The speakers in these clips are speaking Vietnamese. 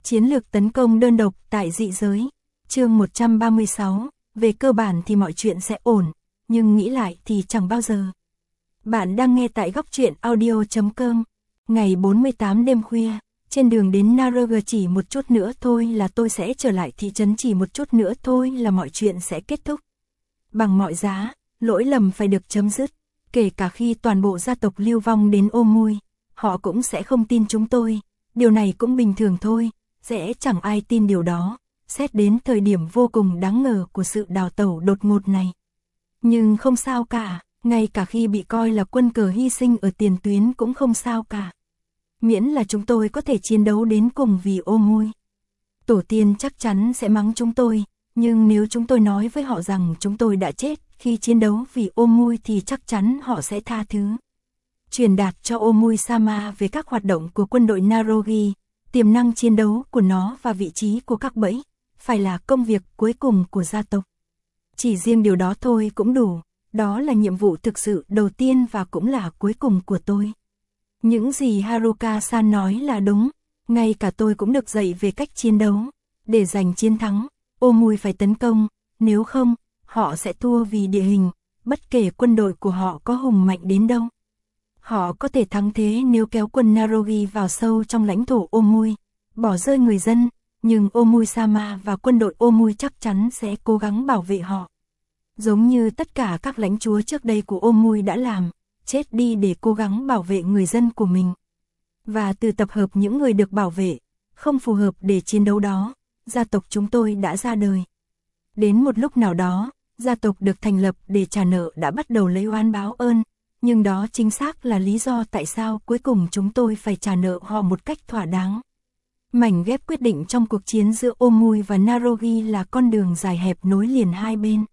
Chiến lược tấn công đơn độc tại dị giới. Chương 136, về cơ bản thì mọi chuyện sẽ ổn, nhưng nghĩ lại thì chẳng bao giờ. Bạn đang nghe tại góc truyện audio.com. Ngày 48 đêm khuya, trên đường đến Naroga, chỉ một chút nữa thôi là tôi sẽ trở lại thị trấn, chỉ một chút nữa thôi là mọi chuyện sẽ kết thúc. Bằng mọi giá, lỗi lầm phải được chấm dứt, kể cả khi toàn bộ gia tộc lưu vong đến ôm mui, họ cũng sẽ không tin chúng tôi, điều này cũng bình thường thôi, sẽ chẳng ai tin điều đó, xét đến thời điểm vô cùng đáng ngờ của sự đào tẩu đột ngột này. Nhưng không sao cả, ngay cả khi bị coi là quân cờ hy sinh ở tiền tuyến cũng không sao cả. Miễn là chúng tôi có thể chiến đấu đến cùng vì ôm mui. Tổ tiên chắc chắn sẽ mắng chúng tôi, nhưng nếu chúng tôi nói với họ rằng chúng tôi đã chết khi chiến đấu vì ôm mui thì chắc chắn họ sẽ tha thứ. Truyền đạt cho Omui Sama về các hoạt động của quân đội Narogi, tiềm năng chiến đấu của nó và vị trí của các bẫy, phải là công việc cuối cùng của gia tộc. Chỉ riêng điều đó thôi cũng đủ, đó là nhiệm vụ thực sự đầu tiên và cũng là cuối cùng của tôi. Những gì Haruka-san nói là đúng, ngay cả tôi cũng được dạy về cách chiến đấu. Để giành chiến thắng, Omui phải tấn công, nếu không, họ sẽ thua vì địa hình, bất kể quân đội của họ có hùng mạnh đến đâu. Họ có thể thắng thế nếu kéo quân Narogi vào sâu trong lãnh thổ Omui, bỏ rơi người dân, nhưng Omui Sama và quân đội Omui chắc chắn sẽ cố gắng bảo vệ họ. Giống như tất cả các lãnh chúa trước đây của Omui đã làm, chết đi để cố gắng bảo vệ người dân của mình. Và từ tập hợp những người được bảo vệ, không phù hợp để chiến đấu đó, gia tộc chúng tôi đã ra đời. Đến một lúc nào đó, gia tộc được thành lập để trả nợ đã bắt đầu lấy oán báo ơn, nhưng đó chính xác là lý do tại sao cuối cùng chúng tôi phải trả nợ họ một cách thỏa đáng. Mảnh ghép quyết định trong cuộc chiến giữa Omui và Narogi là con đường dài hẹp nối liền hai bên.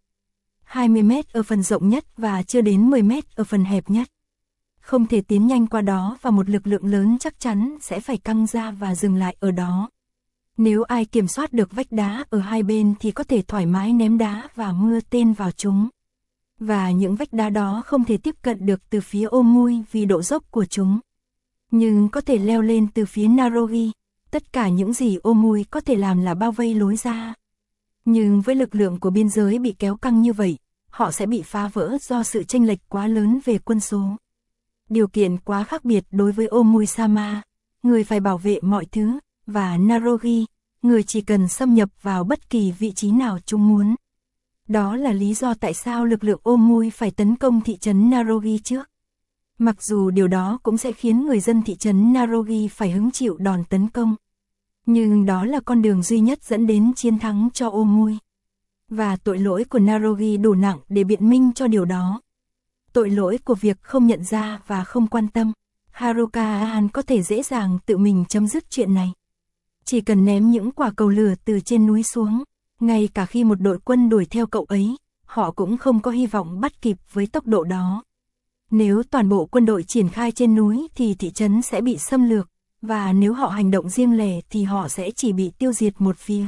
20 mét ở phần rộng nhất và chưa đến 10 mét ở phần hẹp nhất. Không thể tiến nhanh qua đó và một lực lượng lớn chắc chắn sẽ phải căng ra và dừng lại ở đó. Nếu ai kiểm soát được vách đá ở hai bên thì có thể thoải mái ném đá và mưa tên vào chúng. Và những vách đá đó không thể tiếp cận được từ phía Omui vì độ dốc của chúng. Nhưng có thể leo lên từ phía Narogi. Tất cả những gì Omui có thể làm là bao vây lối ra. Nhưng với lực lượng của biên giới bị kéo căng như vậy, họ sẽ bị phá vỡ do sự chênh lệch quá lớn về quân số. Điều kiện quá khác biệt đối với Omui Sama, người phải bảo vệ mọi thứ, và Narogi, người chỉ cần xâm nhập vào bất kỳ vị trí nào chúng muốn. Đó là lý do tại sao lực lượng Omui phải tấn công thị trấn Narogi trước. Mặc dù điều đó cũng sẽ khiến người dân thị trấn Narogi phải hứng chịu đòn tấn công. Nhưng đó là con đường duy nhất dẫn đến chiến thắng cho Omui. Và tội lỗi của Narogi đủ nặng để biện minh cho điều đó. Tội lỗi của việc không nhận ra và không quan tâm. Haruka-an có thể dễ dàng tự mình chấm dứt chuyện này. Chỉ cần ném những quả cầu lửa từ trên núi xuống, ngay cả khi một đội quân đuổi theo cậu ấy, họ cũng không có hy vọng bắt kịp với tốc độ đó. Nếu toàn bộ quân đội triển khai trên núi thì thị trấn sẽ bị xâm lược, và nếu họ hành động riêng lẻ thì họ sẽ chỉ bị tiêu diệt một phía.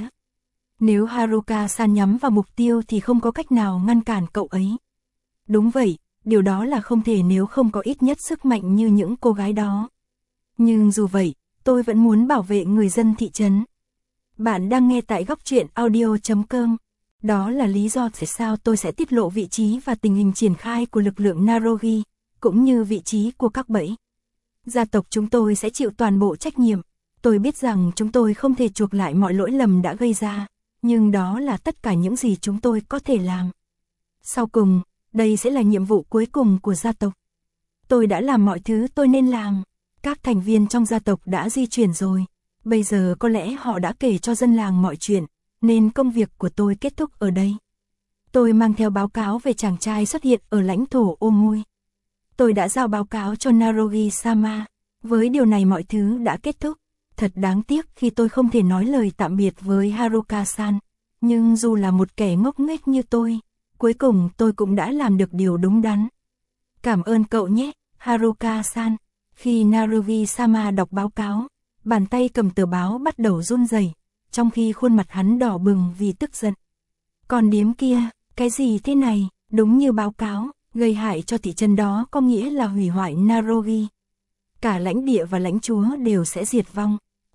Nếu Haruka-san nhắm vào mục tiêu thì không có cách nào ngăn cản cậu ấy. Đúng vậy, điều đó là không thể nếu không có ít nhất sức mạnh như những cô gái đó. Nhưng dù vậy, tôi vẫn muốn bảo vệ người dân thị trấn. Bạn đang nghe tại góc truyện audio.com. Đó là lý do tại sao tôi sẽ tiết lộ vị trí và tình hình triển khai của lực lượng Narogi, cũng như vị trí của các bẫy. Gia tộc chúng tôi sẽ chịu toàn bộ trách nhiệm. Tôi biết rằng chúng tôi không thể chuộc lại mọi lỗi lầm đã gây ra, nhưng đó là tất cả những gì chúng tôi có thể làm. Sau cùng, đây sẽ là nhiệm vụ cuối cùng của gia tộc. Tôi đã làm mọi thứ tôi nên làm. Các thành viên trong gia tộc đã di chuyển rồi. Bây giờ có lẽ họ đã kể cho dân làng mọi chuyện, nên công việc của tôi kết thúc ở đây. Tôi mang theo báo cáo về chàng trai xuất hiện ở lãnh thổ Omui. Tôi đã giao báo cáo cho Narogi-sama. Với điều này mọi thứ đã kết thúc. Thật đáng tiếc khi tôi không thể nói lời tạm biệt với Haruka-san. Nhưng dù là một kẻ ngốc nghếch như tôi, cuối cùng tôi cũng đã làm được điều đúng đắn. Cảm ơn cậu nhé, Haruka-san. Khi Narogi-sama đọc báo cáo, bàn tay cầm tờ báo bắt đầu run rẩy, trong khi khuôn mặt hắn đỏ bừng vì tức giận. Còn điếm kia, cái gì thế này? Đúng như báo cáo, gây hại cho thị trấn đó có nghĩa là hủy hoại Narogi. Cả lãnh địa và lãnh chúa đều sẽ diệt vong.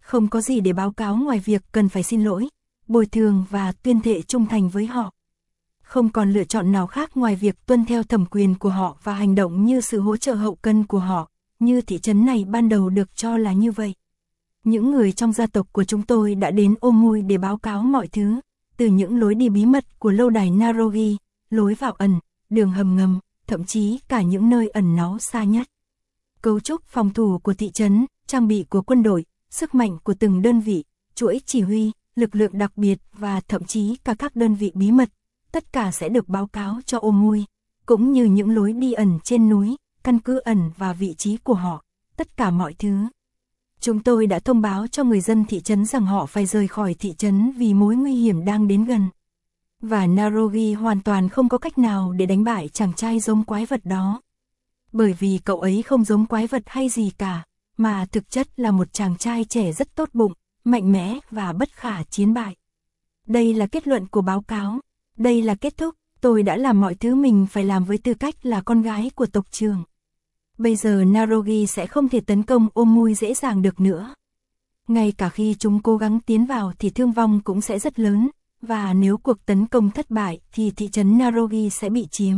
Không có gì để báo cáo ngoài việc cần phải xin lỗi, bồi thường và tuyên thệ trung thành với họ. Không còn lựa chọn nào khác ngoài việc tuân theo thẩm quyền của họ và hành động như sự hỗ trợ hậu cần của họ, như thị trấn này ban đầu được cho là như vậy. Những người trong gia tộc của chúng tôi đã đến Omui để báo cáo mọi thứ, từ những lối đi bí mật của lâu đài Narogi, lối vào ẩn, đường hầm ngầm, thậm chí cả những nơi ẩn náu xa nhất. Cấu trúc phòng thủ của thị trấn, trang bị của quân đội, sức mạnh của từng đơn vị, chuỗi chỉ huy, lực lượng đặc biệt và thậm chí cả các đơn vị bí mật, tất cả sẽ được báo cáo cho Omui, cũng như những lối đi ẩn trên núi, căn cứ ẩn và vị trí của họ, tất cả mọi thứ. Chúng tôi đã thông báo cho người dân thị trấn rằng họ phải rời khỏi thị trấn vì mối nguy hiểm đang đến gần. Và Narogi hoàn toàn không có cách nào để đánh bại chàng trai giống quái vật đó. Bởi vì cậu ấy không giống quái vật hay gì cả, mà thực chất là một chàng trai trẻ rất tốt bụng, mạnh mẽ và bất khả chiến bại. Đây là kết luận của báo cáo. Đây là kết thúc. Tôi đã làm mọi thứ mình phải làm với tư cách là con gái của tộc trưởng. Bây giờ Narogi sẽ không thể tấn công Omui dễ dàng được nữa. Ngay cả khi chúng cố gắng tiến vào thì thương vong cũng sẽ rất lớn, và nếu cuộc tấn công thất bại thì thị trấn Narogi sẽ bị chiếm.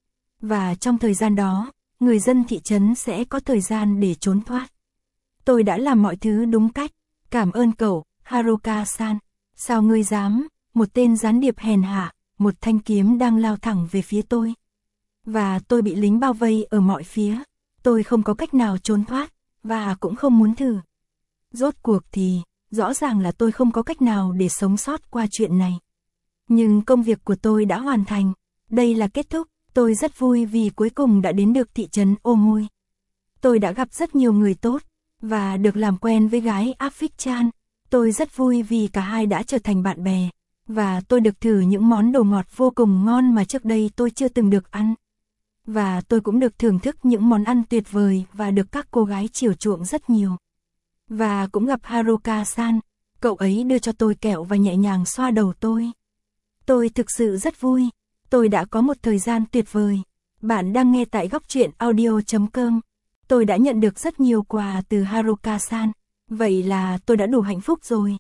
Và trong thời gian đó, người dân thị trấn sẽ có thời gian để trốn thoát. Tôi đã làm mọi thứ đúng cách. Cảm ơn cậu, Haruka-san. Sao ngươi dám? Một tên gián điệp hèn hạ, một thanh kiếm đang lao thẳng về phía tôi. Và tôi bị lính bao vây ở mọi phía. Tôi không có cách nào trốn thoát, và cũng không muốn thử. Rốt cuộc thì, rõ ràng là tôi không có cách nào để sống sót qua chuyện này. Nhưng công việc của tôi đã hoàn thành. Đây là kết thúc. Tôi rất vui vì cuối cùng đã đến được thị trấn Omui. Tôi đã gặp rất nhiều người tốt, và được làm quen với gái Afik-chan. Tôi rất vui vì cả hai đã trở thành bạn bè, và tôi được thử những món đồ ngọt vô cùng ngon mà trước đây tôi chưa từng được ăn. Và tôi cũng được thưởng thức những món ăn tuyệt vời và được các cô gái chiều chuộng rất nhiều. Và cũng gặp Haruka-san, cậu ấy đưa cho tôi kẹo và nhẹ nhàng xoa đầu tôi. Tôi thực sự rất vui, tôi đã có một thời gian tuyệt vời. Bạn đang nghe tại Góc Truyện Audio.com. Tôi đã nhận được rất nhiều quà từ Haruka-san, vậy là tôi đã đủ hạnh phúc rồi.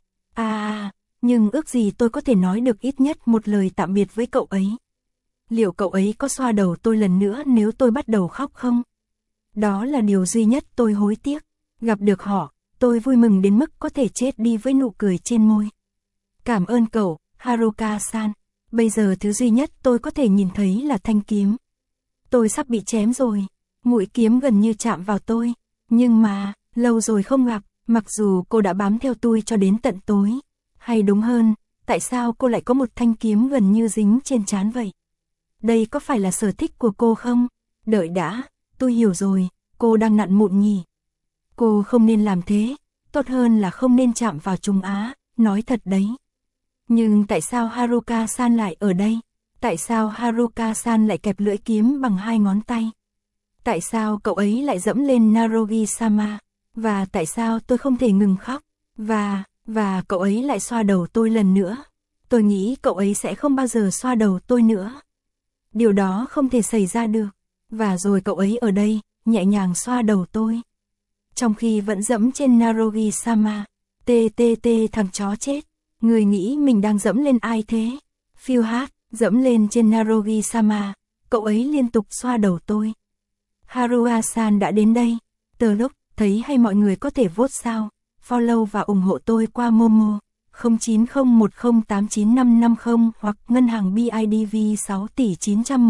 Nhưng ước gì tôi có thể nói được ít nhất một lời tạm biệt với cậu ấy. Liệu cậu ấy có xoa đầu tôi lần nữa nếu tôi bắt đầu khóc không? Đó là điều duy nhất tôi hối tiếc. Gặp được họ, tôi vui mừng đến mức có thể chết đi với nụ cười trên môi. Cảm ơn cậu, Haruka-san. Bây giờ thứ duy nhất tôi có thể nhìn thấy là thanh kiếm. Tôi sắp bị chém rồi. Mũi kiếm gần như chạm vào tôi. Nhưng mà, lâu rồi không gặp, mặc dù cô đã bám theo tôi cho đến tận tối. Hay đúng hơn, tại sao cô lại có một thanh kiếm gần như dính trên trán vậy? Đây có phải là sở thích của cô không? Đợi đã, tôi hiểu rồi, cô đang nặn mụn nhỉ? Cô không nên làm thế, tốt hơn là không nên chạm vào chúng á, nói thật đấy. Nhưng tại sao Haruka-san lại ở đây? Tại sao Haruka-san lại kẹp lưỡi kiếm bằng hai ngón tay? Tại sao cậu ấy lại dẫm lên Narogi-sama? Và tại sao tôi không thể ngừng khóc? Và cậu ấy lại xoa đầu tôi lần nữa. Tôi nghĩ cậu ấy sẽ không bao giờ xoa đầu tôi nữa. Điều đó không thể xảy ra được. Và rồi cậu ấy ở đây, nhẹ nhàng xoa đầu tôi. Trong khi vẫn dẫm trên Narogi-sama. Thằng chó chết. Người nghĩ mình đang dẫm lên ai thế? Phiêu hát, dẫm lên trên Narogi-sama. Cậu ấy liên tục xoa đầu tôi. Haruka-san đã đến đây. Từ lúc thấy hay mọi người có thể vote sao, follow và ủng hộ tôi qua Momo 0901089550 hoặc ngân hàng BIDV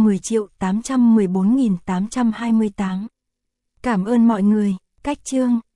6.910.814.828. Cảm ơn mọi người. Cách chương